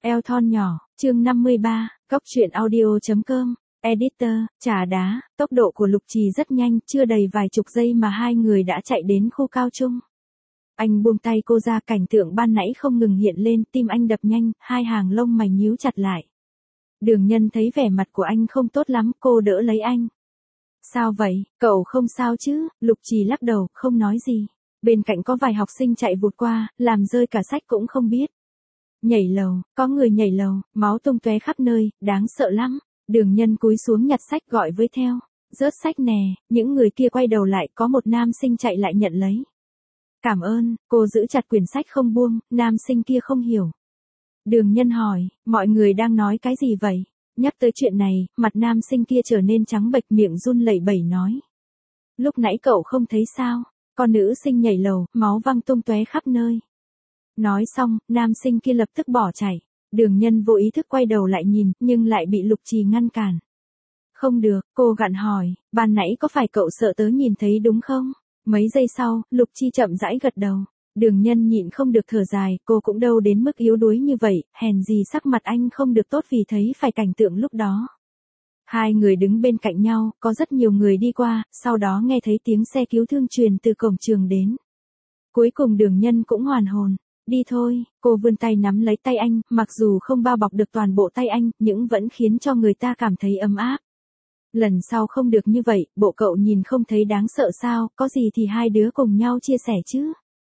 Eo thon nhỏ, chương 53, Cóc truyện audio.com, Editor, trà đá, tốc độ của Lục Trì rất nhanh, chưa đầy vài chục giây mà hai người đã chạy đến khu cao trung. Anh buông tay cô ra, cảnh tượng ban nãy không ngừng hiện lên, tim anh đập nhanh, hai hàng lông mày nhíu chặt lại. Đường Nhân thấy vẻ mặt của anh không tốt lắm, cô đỡ lấy anh. Sao vậy, cậu không sao chứ? Lục Trì lắc đầu, không nói gì. Bên cạnh có vài học sinh chạy vụt qua, làm rơi cả sách cũng không biết. Nhảy lầu, có người nhảy lầu, máu tung tóe khắp nơi, đáng sợ lắm. Đường Nhân cúi xuống nhặt sách gọi với theo. Rớt sách nè, những người kia quay đầu lại, có một nam sinh chạy lại nhận lấy. Cảm ơn, cô giữ chặt quyển sách không buông, nam sinh kia không hiểu. Đường Nhân hỏi, mọi người đang nói cái gì vậy? Nhắc tới chuyện này, mặt nam sinh kia trở nên trắng bệch, miệng run lẩy bẩy nói. Lúc nãy cậu không thấy sao? Con nữ sinh nhảy lầu, máu văng tung tóe khắp nơi. Nói xong, nam sinh kia lập tức bỏ chạy. Đường Nhân vô ý thức quay đầu lại nhìn, nhưng lại bị Lục Trì ngăn cản. Không được, cô gặng hỏi, ban nãy có phải cậu sợ tớ nhìn thấy đúng không? Mấy giây sau, Lục Trì chậm rãi gật đầu. Đường Nhân nhịn không được thở dài, cô cũng đâu đến mức yếu đuối như vậy, hèn gì sắc mặt anh không được tốt vì thấy phải cảnh tượng lúc đó. Hai người đứng bên cạnh nhau, có rất nhiều người đi qua, sau đó nghe thấy tiếng xe cứu thương truyền từ cổng trường đến. Cuối cùng Đường Nhân cũng hoàn hồn. Đi thôi, cô vươn tay nắm lấy tay anh, mặc dù không bao bọc được toàn bộ tay anh, nhưng vẫn khiến cho người ta cảm thấy ấm áp. Lần sau không được như vậy, bộ cậu nhìn không thấy đáng sợ sao, có gì thì hai đứa cùng nhau chia sẻ chứ.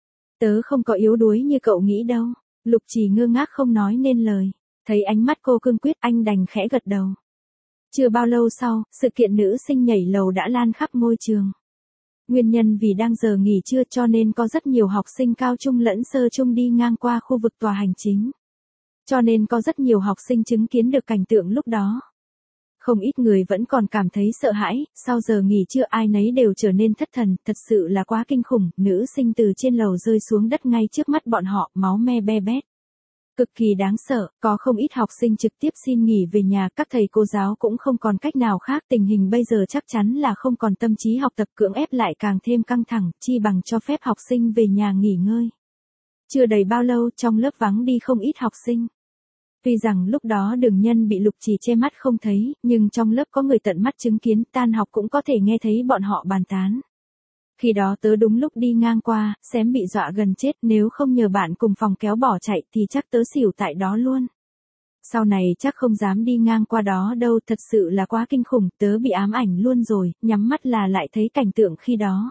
Tớ không có yếu đuối như cậu nghĩ đâu. Lục Trì ngơ ngác không nói nên lời. Thấy ánh mắt cô cương quyết, anh đành khẽ gật đầu. Chưa bao lâu sau, sự kiện nữ sinh nhảy lầu đã lan khắp ngôi trường. Nguyên nhân vì đang giờ nghỉ trưa cho nên có rất nhiều học sinh cao trung lẫn sơ trung đi ngang qua khu vực tòa hành chính. Cho nên có rất nhiều học sinh chứng kiến được cảnh tượng lúc đó. Không ít người vẫn còn cảm thấy sợ hãi, sau giờ nghỉ trưa ai nấy đều trở nên thất thần, thật sự là quá kinh khủng, nữ sinh từ trên lầu rơi xuống đất ngay trước mắt bọn họ, máu me be bét. Cực kỳ đáng sợ, có không ít học sinh trực tiếp xin nghỉ về nhà, các thầy cô giáo cũng không còn cách nào khác, tình hình bây giờ chắc chắn là không còn tâm trí học tập, cưỡng ép lại càng thêm căng thẳng, chi bằng cho phép học sinh về nhà nghỉ ngơi. Chưa đầy bao lâu, trong lớp vắng đi không ít học sinh. Tuy rằng lúc đó Đường Nhân bị Lục Trì che mắt không thấy, nhưng trong lớp có người tận mắt chứng kiến, tan học cũng có thể nghe thấy bọn họ bàn tán. Khi đó tớ đúng lúc đi ngang qua, xém bị dọa gần chết, nếu không nhờ bạn cùng phòng kéo bỏ chạy thì chắc tớ xỉu tại đó luôn. Sau này chắc không dám đi ngang qua đó đâu, thật sự là quá kinh khủng, tớ bị ám ảnh luôn rồi, nhắm mắt là lại thấy cảnh tượng khi đó.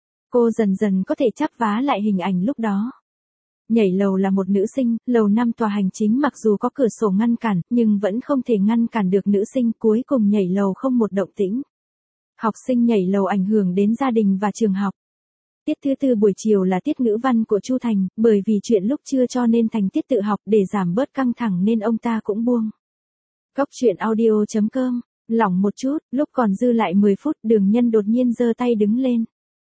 Cô dần dần có thể chắp vá lại hình ảnh lúc đó. Nhảy lầu là một nữ sinh, lầu 5 tòa hành chính mặc dù có cửa sổ ngăn cản, nhưng vẫn không thể ngăn cản được nữ sinh, cuối cùng nhảy lầu không một động tĩnh. Học sinh nhảy lầu ảnh hưởng đến gia đình và trường học. Tiết thứ tư buổi chiều là tiết ngữ văn của Chu Thành, bởi vì chuyện lúc trưa cho nên thành tiết tự học, để giảm bớt căng thẳng nên ông ta cũng buông. Cóc truyện audio.com, lỏng một chút, lúc còn dư lại 10 phút, Đường Nhân đột nhiên giơ tay đứng lên.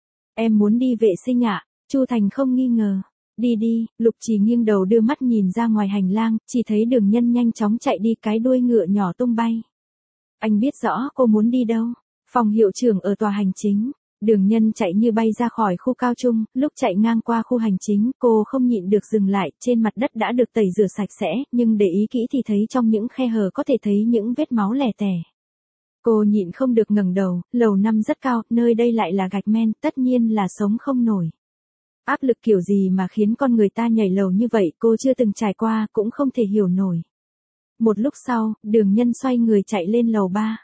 Em muốn đi vệ sinh ạ? Chu Thành không nghi ngờ. Đi đi, Lục Trì nghiêng đầu đưa mắt nhìn ra ngoài hành lang, chỉ thấy Đường Nhân nhanh chóng chạy đi, cái đuôi ngựa nhỏ tung bay. Anh biết rõ cô muốn đi đâu. Phòng hiệu trưởng ở tòa hành chính. Đường Nhân chạy như bay ra khỏi khu cao trung, lúc chạy ngang qua khu hành chính, cô không nhịn được dừng lại, trên mặt đất đã được tẩy rửa sạch sẽ, nhưng để ý kỹ thì thấy trong những khe hở có thể thấy những vết máu lẻ tẻ. Cô nhịn không được ngẩng đầu, lầu 5 rất cao, nơi đây lại là gạch men, tất nhiên là sống không nổi. Áp lực kiểu gì mà khiến con người ta nhảy lầu như vậy, cô chưa từng trải qua, cũng không thể hiểu nổi. Một lúc sau, Đường Nhân xoay người chạy lên lầu 3.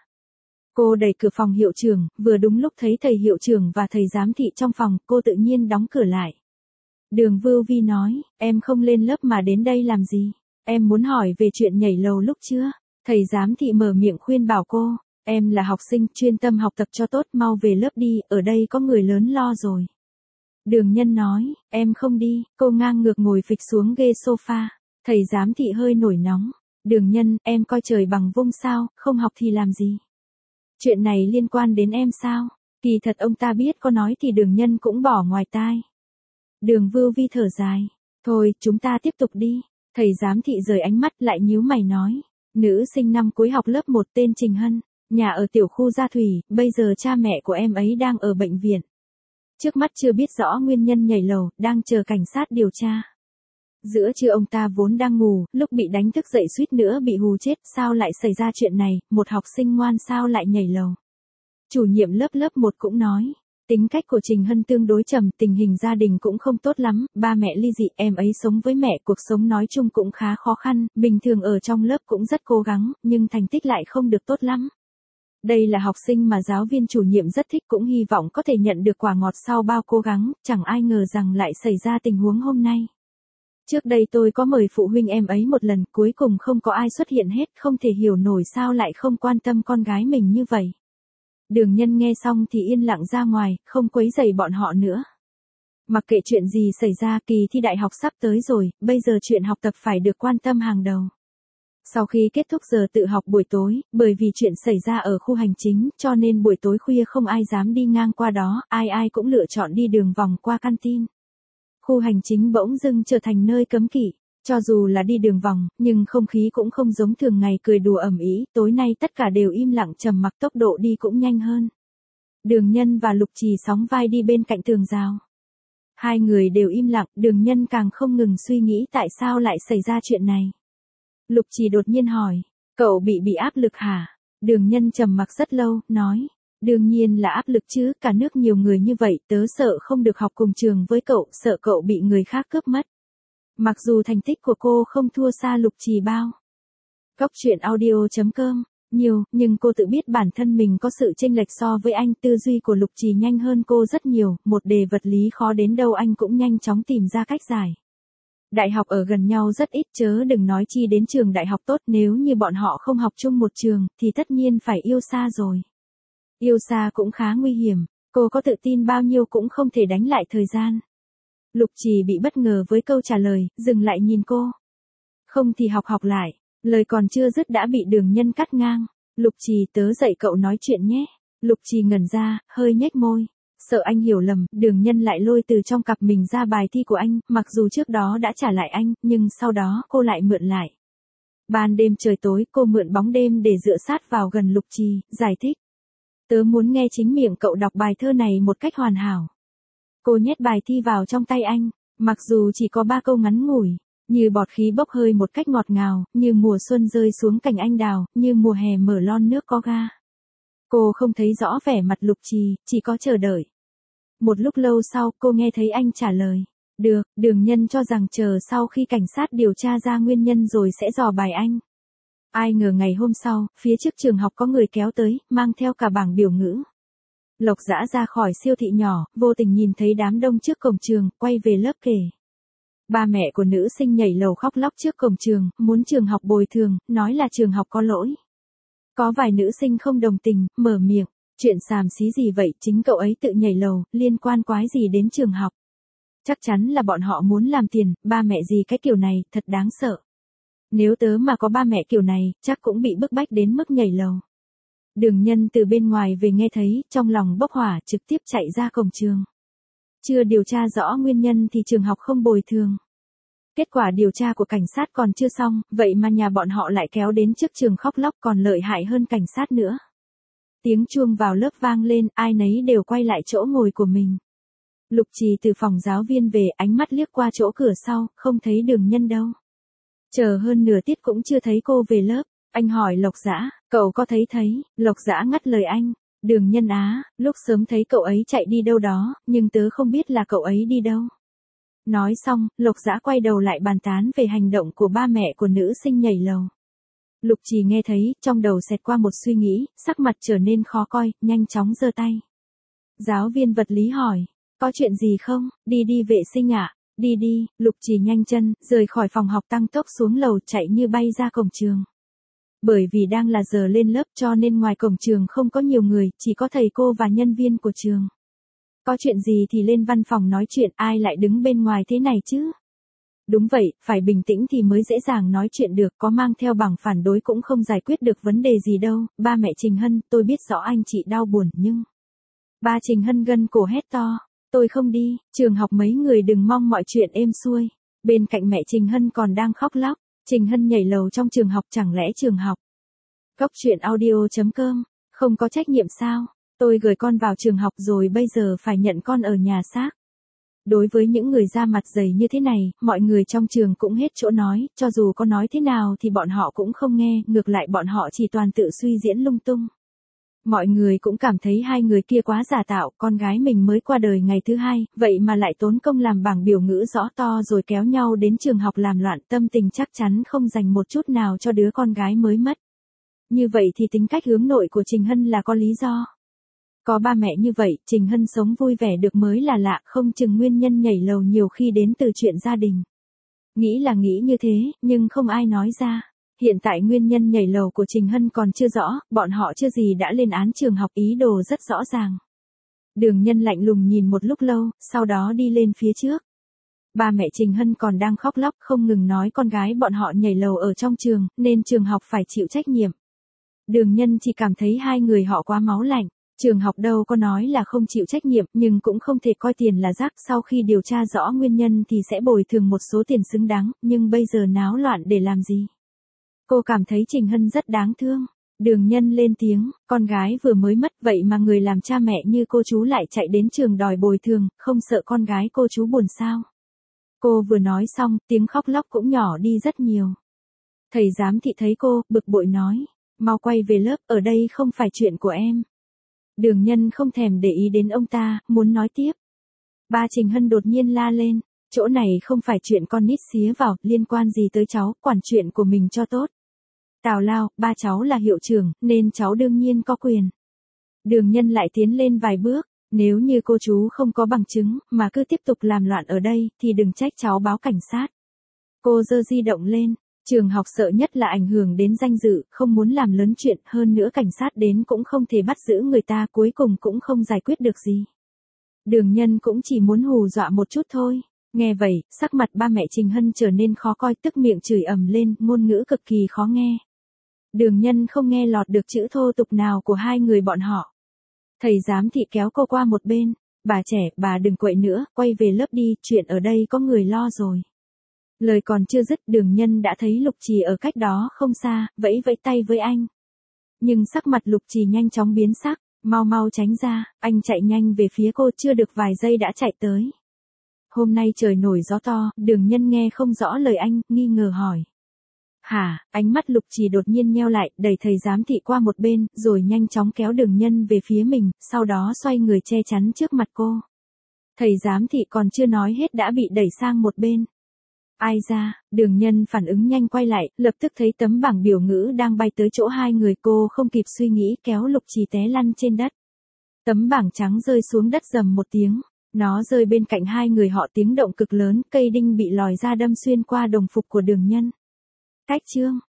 Cô đẩy cửa phòng hiệu trưởng, vừa đúng lúc thấy thầy hiệu trưởng và thầy giám thị trong phòng, cô tự nhiên đóng cửa lại. Đường Vưu Vi nói, em không lên lớp mà đến đây làm gì? Em muốn hỏi về chuyện nhảy lầu lúc chưa? Thầy giám thị mở miệng khuyên bảo cô, em là học sinh, chuyên tâm học tập cho tốt, mau về lớp đi, ở đây có người lớn lo rồi. Đường Nhân nói, em không đi, cô ngang ngược ngồi phịch xuống ghế sofa. Thầy giám thị hơi nổi nóng. Đường Nhân, em coi trời bằng vung sao, không học thì làm gì? Chuyện này liên quan đến em sao? Kỳ thật ông ta biết có nói thì Đường Nhân cũng bỏ ngoài tai. Đường Vưu Vi thở dài. Thôi, chúng ta tiếp tục đi. Thầy giám thị rời ánh mắt lại nhíu mày nói. Nữ sinh năm cuối học lớp 1 tên Trình Hân, nhà ở tiểu khu Gia Thủy, bây giờ cha mẹ của em ấy đang ở bệnh viện. Trước mắt chưa biết rõ nguyên nhân nhảy lầu, đang chờ cảnh sát điều tra. Giữa trưa ông ta vốn đang ngủ, lúc bị đánh thức dậy suýt nữa bị hù chết, sao lại xảy ra chuyện này, một học sinh ngoan sao lại nhảy lầu. Chủ nhiệm lớp 1 cũng nói, tính cách của Trình Hân tương đối trầm, tình hình gia đình cũng không tốt lắm, ba mẹ ly dị, em ấy sống với mẹ, cuộc sống nói chung cũng khá khó khăn, bình thường ở trong lớp cũng rất cố gắng, nhưng thành tích lại không được tốt lắm. Đây là học sinh mà giáo viên chủ nhiệm rất thích, cũng hy vọng có thể nhận được quả ngọt sau bao cố gắng, chẳng ai ngờ rằng lại xảy ra tình huống hôm nay. Trước đây tôi có mời phụ huynh em ấy một lần, cuối cùng không có ai xuất hiện hết, không thể hiểu nổi sao lại không quan tâm con gái mình như vậy. Đường Nhân nghe xong thì yên lặng ra ngoài, không quấy rầy bọn họ nữa. Mặc kệ chuyện gì xảy ra, kỳ thi đại học sắp tới rồi, bây giờ chuyện học tập phải được quan tâm hàng đầu. Sau khi kết thúc giờ tự học buổi tối, bởi vì chuyện xảy ra ở khu hành chính, cho nên buổi tối khuya không ai dám đi ngang qua đó, ai cũng lựa chọn đi đường vòng qua canteen. Khu hành chính bỗng dưng trở thành nơi cấm kỵ. Cho dù là đi đường vòng, nhưng không khí cũng không giống thường ngày, cười đùa ầm ĩ, tối nay tất cả đều im lặng trầm mặc, tốc độ đi cũng nhanh hơn. Đường Nhân và Lục Trì sóng vai đi bên cạnh tường rào. Hai người đều im lặng, Đường Nhân càng không ngừng suy nghĩ tại sao lại xảy ra chuyện này. Lục Trì đột nhiên hỏi, cậu bị áp lực hả? Đường Nhân trầm mặc rất lâu, nói, đương nhiên là áp lực chứ, cả nước nhiều người như vậy, tớ sợ không được học cùng trường với cậu, sợ cậu bị người khác cướp mất. Mặc dù thành tích của cô không thua xa Lục Trì bao. Cóc truyện audio.com, nhiều, nhưng cô tự biết bản thân mình có sự chênh lệch so với anh, tư duy của Lục Trì nhanh hơn cô rất nhiều, một đề vật lý khó đến đâu anh cũng nhanh chóng tìm ra cách giải. Đại học ở gần nhau rất ít, chớ đừng nói chi đến trường đại học tốt, nếu như bọn họ không học chung một trường, thì tất nhiên phải yêu xa rồi. Yêu xa cũng khá nguy hiểm, cô có tự tin bao nhiêu cũng không thể đánh lại thời gian. Lục Trì bị bất ngờ với câu trả lời, dừng lại nhìn cô. Không thì học lại, lời còn chưa dứt đã bị Đường Nhân cắt ngang. Lục Trì, tớ dạy cậu nói chuyện nhé. Lục Trì ngẩn ra, hơi nhếch môi. Sợ anh hiểu lầm, Đường Nhân lại lôi từ trong cặp mình ra bài thi của anh, mặc dù trước đó đã trả lại anh, nhưng sau đó cô lại mượn lại. Ban đêm trời tối, cô mượn bóng đêm để dựa sát vào gần Lục Trì, giải thích. Tớ muốn nghe chính miệng cậu đọc bài thơ này một cách hoàn hảo. Cô nhét bài thi vào trong tay anh, mặc dù chỉ có 3 câu ngắn ngủi, như bọt khí bốc hơi một cách ngọt ngào, như mùa xuân rơi xuống cành anh đào, như mùa hè mở lon nước có ga. Cô không thấy rõ vẻ mặt Lục Trì, chỉ có chờ đợi. Một lúc lâu sau, cô nghe thấy anh trả lời. Được, Đường Nhân cho rằng chờ sau khi cảnh sát điều tra ra nguyên nhân rồi sẽ dò bài anh. Ai ngờ ngày hôm sau, phía trước trường học có người kéo tới, mang theo cả bảng biểu ngữ. Lộc Dã ra khỏi siêu thị nhỏ, vô tình nhìn thấy đám đông trước cổng trường, quay về lớp kể. Ba mẹ của nữ sinh nhảy lầu khóc lóc trước cổng trường, muốn trường học bồi thường, nói là trường học có lỗi. Có vài nữ sinh không đồng tình, mở miệng, chuyện xàm xí gì vậy, chính cậu ấy tự nhảy lầu, liên quan quái gì đến trường học. Chắc chắn là bọn họ muốn làm tiền, ba mẹ gì cái kiểu này, thật đáng sợ. Nếu tớ mà có ba mẹ kiểu này, chắc cũng bị bức bách đến mức nhảy lầu. Đường Nhân từ bên ngoài về nghe thấy, trong lòng bốc hỏa, trực tiếp chạy ra cổng trường. Chưa điều tra rõ nguyên nhân thì trường học không bồi thường. Kết quả điều tra của cảnh sát còn chưa xong, vậy mà nhà bọn họ lại kéo đến trước trường khóc lóc, còn lợi hại hơn cảnh sát nữa. Tiếng chuông vào lớp vang lên, ai nấy đều quay lại chỗ ngồi của mình. Lục Trì từ phòng giáo viên về, ánh mắt liếc qua chỗ cửa sau, không thấy Đường Nhân đâu. Chờ hơn nửa tiết cũng chưa thấy cô về lớp. Anh hỏi Lộc Dã, cậu có thấy? Lộc Dã ngắt lời anh. Đường Nhân á, lúc sớm thấy cậu ấy chạy đi đâu đó, nhưng tớ không biết là cậu ấy đi đâu. Nói xong, Lộc Dã quay đầu lại bàn tán về hành động của ba mẹ của nữ sinh nhảy lầu. Lục Trì nghe thấy, trong đầu xẹt qua một suy nghĩ, sắc mặt trở nên khó coi, nhanh chóng giơ tay. Giáo viên vật lý hỏi, có chuyện gì không, đi vệ sinh ạ? Đi, Lục Trì nhanh chân, rời khỏi phòng học tăng tốc xuống lầu chạy như bay ra cổng trường. Bởi vì đang là giờ lên lớp cho nên ngoài cổng trường không có nhiều người, chỉ có thầy cô và nhân viên của trường. Có chuyện gì thì lên văn phòng nói chuyện, ai lại đứng bên ngoài thế này chứ? Đúng vậy, phải bình tĩnh thì mới dễ dàng nói chuyện được, có mang theo bằng phản đối cũng không giải quyết được vấn đề gì đâu. Ba mẹ Trình Hân, tôi biết rõ anh chị đau buồn nhưng... Ba Trình Hân gân cổ hét to, tôi không đi, trường học mấy người đừng mong mọi chuyện êm xuôi. Bên cạnh mẹ Trình Hân còn đang khóc lóc. Trình Hân nhảy lầu trong trường học, chẳng lẽ trường học? Cóc truyện audio.com, không có trách nhiệm sao? Tôi gửi con vào trường học rồi bây giờ phải nhận con ở nhà xác. Đối với những người da mặt dày như thế này, mọi người trong trường cũng hết chỗ nói, cho dù có nói thế nào thì bọn họ cũng không nghe, ngược lại bọn họ chỉ toàn tự suy diễn lung tung. Mọi người cũng cảm thấy hai người kia quá giả tạo, con gái mình mới qua đời ngày thứ hai, vậy mà lại tốn công làm bảng biểu ngữ rõ to rồi kéo nhau đến trường học làm loạn, tâm tình chắc chắn không dành một chút nào cho đứa con gái mới mất. Như vậy thì tính cách hướng nội của Trình Hân là có lý do. Có ba mẹ như vậy, Trình Hân sống vui vẻ được mới là lạ, không chừng nguyên nhân nhảy lầu nhiều khi đến từ chuyện gia đình. Nghĩ là nghĩ như thế, nhưng không ai nói ra. Hiện tại nguyên nhân nhảy lầu của Trình Hân còn chưa rõ, bọn họ chưa gì đã lên án trường học, ý đồ rất rõ ràng. Đường Nhân lạnh lùng nhìn một lúc lâu, sau đó đi lên phía trước. Ba mẹ Trình Hân còn đang khóc lóc không ngừng nói con gái bọn họ nhảy lầu ở trong trường, nên trường học phải chịu trách nhiệm. Đường Nhân chỉ cảm thấy hai người họ quá máu lạnh. Trường học đâu có nói là không chịu trách nhiệm, nhưng cũng không thể coi tiền là rác, sau khi điều tra rõ nguyên nhân thì sẽ bồi thường một số tiền xứng đáng, nhưng bây giờ náo loạn để làm gì? Cô cảm thấy Trình Hân rất đáng thương. Đường Nhân lên tiếng, con gái vừa mới mất vậy mà người làm cha mẹ như cô chú lại chạy đến trường đòi bồi thường, không sợ con gái cô chú buồn sao? Cô vừa nói xong, tiếng khóc lóc cũng nhỏ đi rất nhiều. Thầy giám thị thấy cô, bực bội nói, mau quay về lớp, ở đây không phải chuyện của em. Đường Nhân không thèm để ý đến ông ta, muốn nói tiếp. Ba Trình Hân đột nhiên la lên, chỗ này không phải chuyện con nít xía vào, liên quan gì tới cháu, quản chuyện của mình cho tốt. Tào lao, ba cháu là hiệu trưởng, nên cháu đương nhiên có quyền. Đường Nhân lại tiến lên vài bước, nếu như cô chú không có bằng chứng, mà cứ tiếp tục làm loạn ở đây, thì đừng trách cháu báo cảnh sát. Cô giơ di động lên, trường học sợ nhất là ảnh hưởng đến danh dự, không muốn làm lớn chuyện, hơn nữa cảnh sát đến cũng không thể bắt giữ người ta, cuối cùng cũng không giải quyết được gì. Đường Nhân cũng chỉ muốn hù dọa một chút thôi. Nghe vậy, sắc mặt ba mẹ Trình Hân trở nên khó coi, tức miệng chửi ầm lên, ngôn ngữ cực kỳ khó nghe. Đường Nhân không nghe lọt được chữ thô tục nào của hai người bọn họ. Thầy giám thị kéo cô qua một bên, bà trẻ, bà đừng quậy nữa, quay về lớp đi, chuyện ở đây có người lo rồi. Lời còn chưa dứt, Đường Nhân đã thấy Lục Trì ở cách đó không xa, vẫy vẫy tay với anh. Nhưng sắc mặt Lục Trì nhanh chóng biến sắc, mau mau tránh ra, anh chạy nhanh về phía cô, chưa được vài giây đã chạy tới. Hôm nay trời nổi gió to, Đường Nhân nghe không rõ lời anh, nghi ngờ hỏi. Hả, ánh mắt Lục Trì đột nhiên nheo lại, đẩy thầy giám thị qua một bên, rồi nhanh chóng kéo Đường Nhân về phía mình, sau đó xoay người che chắn trước mặt cô. Thầy giám thị còn chưa nói hết đã bị đẩy sang một bên. Ai ra, Đường Nhân phản ứng nhanh quay lại, lập tức thấy tấm bảng biểu ngữ đang bay tới chỗ hai người, cô không kịp suy nghĩ kéo Lục Trì té lăn trên đất. Tấm bảng trắng rơi xuống đất rầm một tiếng, nó rơi bên cạnh hai người họ, tiếng động cực lớn, cây đinh bị lòi ra đâm xuyên qua đồng phục của Đường Nhân. Cách chương